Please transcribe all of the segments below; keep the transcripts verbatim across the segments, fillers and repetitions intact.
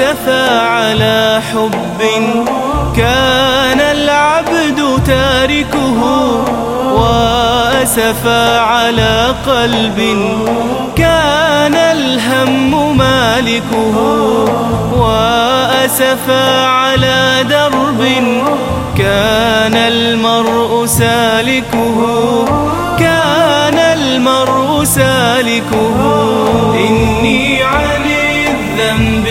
وأسفا على حب كان العبد تاركه، وأسفا على قلب كان الهم مالكه، وأسفا على درب كان المرء سالكه، كان المرء سالكه. إني عن الذنب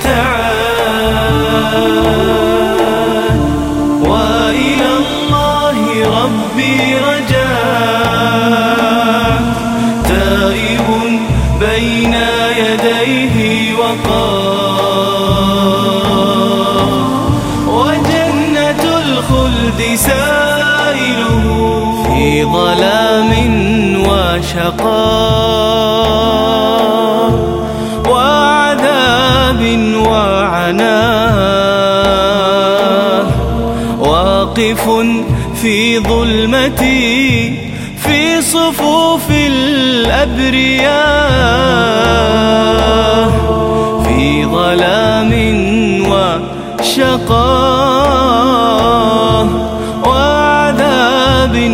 ابتعاد، وإلى الله ربي رجاء، تائب بين يديه وقار، وجنة الخلد سائله في ظلام وشقاء، وعذاب وعناء، واقف في ظلمتي في صفوف الأبرياء، في ظلام وشقاء، وعذاب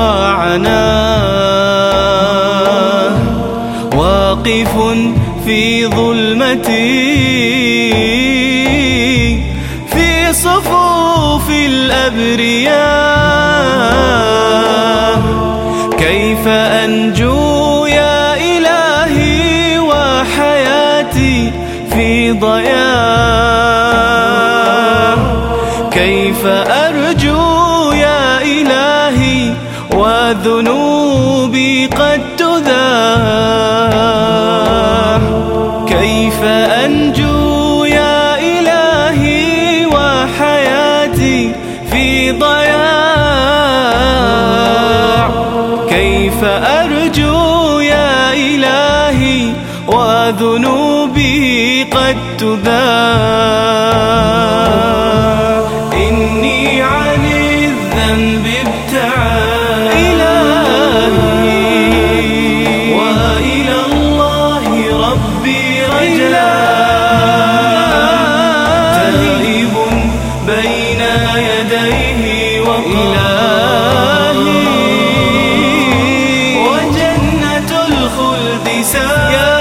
وعناء، واقف في ظلمتي في صفوف الأبرياء. كيف أنجو يا إلهي وحياتي في ضياع، كيف أرجو يا إلهي وذنوبي قد تذاع، كيف أنجو يا إلهي وحياتي في ضياع، كيف أرجو يا إلهي وذنوبي قد تذاع. إني عن الذنب ابتعاد إلهي، وإلى الله ربي رجاء، تائب بين يديه وإلهي، وجنة الخلد سائله